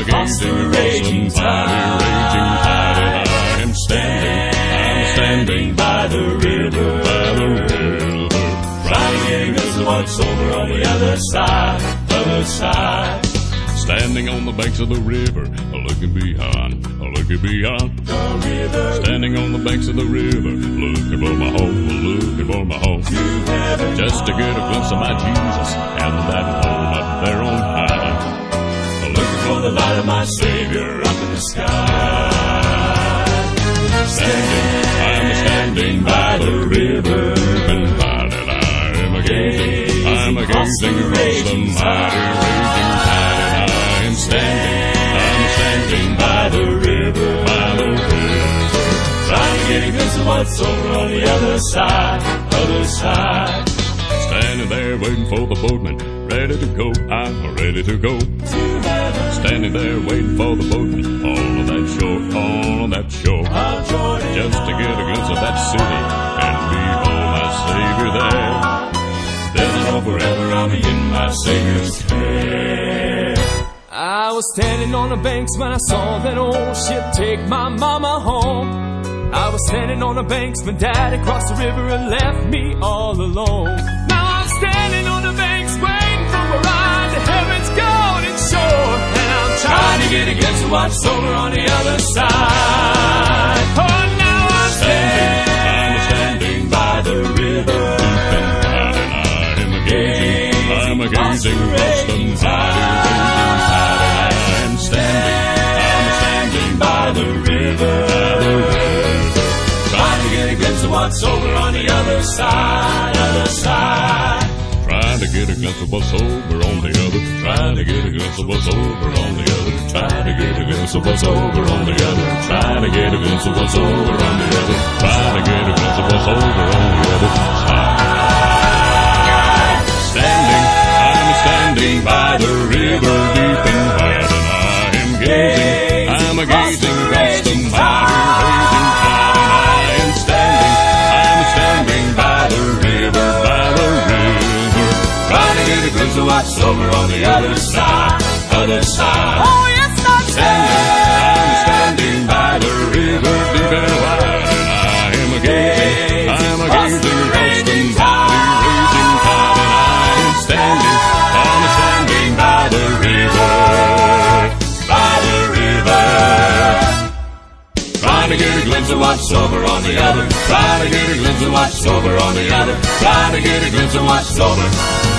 across the raging tide, and I am standing by the river, trying to get a glimpse of what's over on the other side. Standing on the banks of the river, looking beyond the river. Standing on the banks of the river, looking for my home, just to get a glimpse of my Jesus and that home up there on high. Looking for the light of my Savior up in the sky. I'm standing by the river, and I'm a gazing across the mighty raging tide, and I'm standing by the river, trying to get a glimpse of what's over on the other side. Standing there waiting for the boatman, ready to go, I'm ready to go. Standing there waiting for the boatman, on that shore, just to get a glimpse of that city and behold my Savior there. Then I know forever I'll be in my Savior's care. I was standing on the banks when I saw that old ship take my mama home. I was standing on the banks when Daddy crossed the river and left me all alone. Now I'm standing on the banks waiting for a ride to heaven's golden shore, and I'm trying to get a glimpse of what's over on the other side. Oh, now I'm standing by the river, I'm a gazing across the mighty raging tide, and I'm standing by the river, trying to get a glimpse of what's over on the other side. Trying to get a glimpse of what's over on the other, trying to get a glimpse of what's over on the other, trying to get a glimpse of what's over on the other, trying to get a glimpse of what's over on the other, trying to get a glimpse of what's over on the other side. I'm standing by the river deep and wide, and I'm a gazing across the mighty raging tide, and I'm standing by the river, trying to get a glimpse of what's over on the other side. Oh yes, I'm standing by the river deep and wide, and I'm a gazing across the mighty raging tide, and I'm standing by the river, trying to get a glimpse of what's over on the other, trying to get a glimpse of what's over on the other, trying to get a glimpse of what's over.